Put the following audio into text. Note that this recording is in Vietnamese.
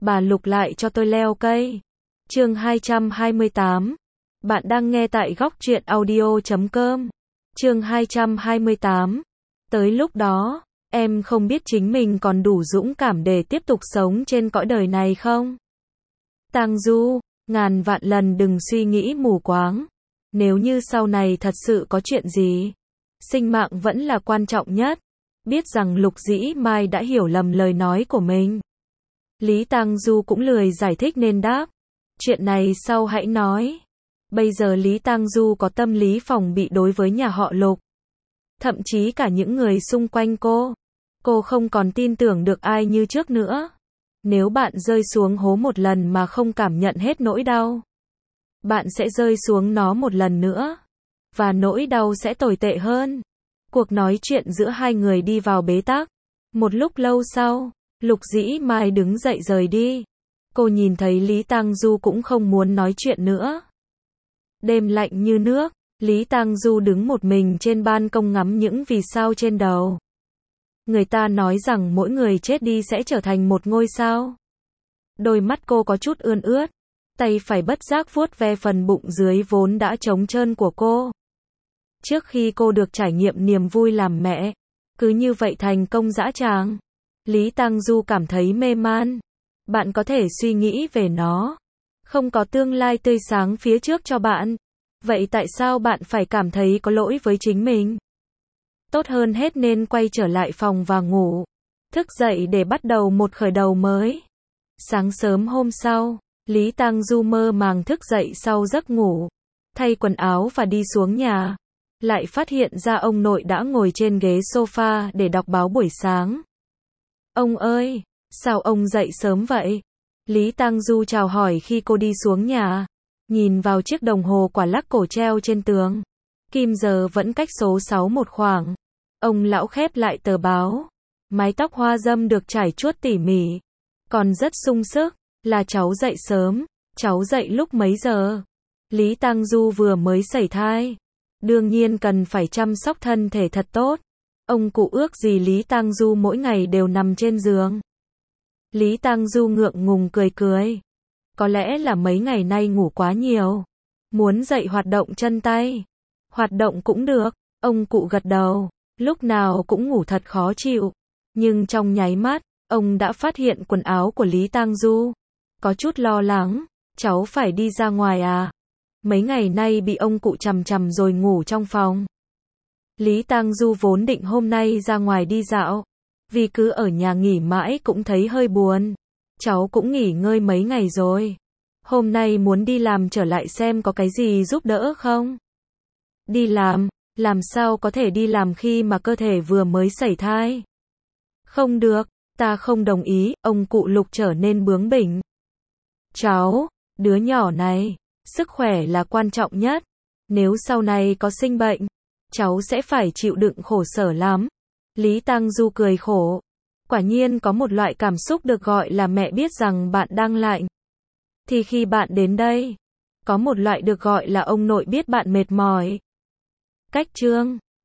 bà Lục lại cho tôi leo cây. Chương 228. Bạn đang nghe tại góc truyện audio.com. Chương 228. Tới lúc đó, em không biết chính mình còn đủ dũng cảm để tiếp tục sống trên cõi đời này không? Tang Du, ngàn vạn lần đừng suy nghĩ mù quáng. Nếu như sau này thật sự có chuyện gì, sinh mạng vẫn là quan trọng nhất. Biết rằng Lục Dĩ Mai đã hiểu lầm lời nói của mình. Lý Tang Du cũng lười giải thích nên đáp. Chuyện này sau hãy nói. Bây giờ Lý Tang Du có tâm lý phòng bị đối với nhà họ Lục. Thậm chí cả những người xung quanh cô. Cô không còn tin tưởng được ai như trước nữa. Nếu bạn rơi xuống hố một lần mà không cảm nhận hết nỗi đau, bạn sẽ rơi xuống nó một lần nữa. Và nỗi đau sẽ tồi tệ hơn. Cuộc nói chuyện giữa hai người đi vào bế tắc. Một lúc lâu sau, Lục Dĩ Mai đứng dậy rời đi. Cô nhìn thấy Lý Tang Du cũng không muốn nói chuyện nữa. Đêm lạnh như nước, Lý Tang Du đứng một mình trên ban công ngắm những vì sao trên đầu. Người ta nói rằng mỗi người chết đi sẽ trở thành một ngôi sao. Đôi mắt cô có chút ươn ướt, tay phải bất giác vuốt ve phần bụng dưới vốn đã trống trơn của cô. Trước khi cô được trải nghiệm niềm vui làm mẹ, cứ như vậy thành công dã tràng. Lý Tang Du cảm thấy mê man. Bạn có thể suy nghĩ về nó. Không có tương lai tươi sáng phía trước cho bạn. Vậy tại sao bạn phải cảm thấy có lỗi với chính mình? Tốt hơn hết nên quay trở lại phòng và ngủ. Thức dậy để bắt đầu một khởi đầu mới. Sáng sớm hôm sau, Lý Tang Du mơ màng thức dậy sau giấc ngủ. Thay quần áo và đi xuống nhà. Lại phát hiện ra ông nội đã ngồi trên ghế sofa để đọc báo buổi sáng. Ông ơi, sao ông dậy sớm vậy? Lý Tang Du chào hỏi khi cô đi xuống nhà. Nhìn vào chiếc đồng hồ quả lắc cổ treo trên tường. Kim giờ vẫn cách số 6 một khoảng. Ông lão khép lại tờ báo. Mái tóc hoa râm được trải chuốt tỉ mỉ. Còn rất sung sức. Là cháu dậy sớm. Cháu dậy lúc mấy giờ? Lý Tang Du vừa mới sẩy thai. Đương nhiên cần phải chăm sóc thân thể thật tốt. Ông cụ ước gì Lý Tang Du mỗi ngày đều nằm trên giường. Lý Tang Du ngượng ngùng cười cười. Có lẽ là mấy ngày nay ngủ quá nhiều. Muốn dậy hoạt động chân tay. Hoạt động cũng được. Ông cụ gật đầu. Lúc nào cũng ngủ thật khó chịu. Nhưng trong nháy mắt, ông đã phát hiện quần áo của Lý Tang Du. Có chút lo lắng. Cháu phải đi ra ngoài à? Mấy ngày nay bị ông cụ chằm chằm rồi ngủ trong phòng. Lý Tang Du vốn định hôm nay ra ngoài đi dạo. Vì cứ ở nhà nghỉ mãi cũng thấy hơi buồn. Cháu cũng nghỉ ngơi mấy ngày rồi. Hôm nay muốn đi làm trở lại xem có cái gì giúp đỡ không? Đi làm sao có thể đi làm khi mà cơ thể vừa mới sẩy thai? Không được, ta không đồng ý, ông cụ Lục trở nên bướng bỉnh. Cháu, đứa nhỏ này, sức khỏe là quan trọng nhất. Nếu sau này có sinh bệnh, cháu sẽ phải chịu đựng khổ sở lắm. Lý Tang Du cười khổ. Quả nhiên có một loại cảm xúc được gọi là mẹ biết rằng bạn đang lạnh. Thì khi bạn đến đây, có một loại được gọi là ông nội biết bạn mệt mỏi. Cách chương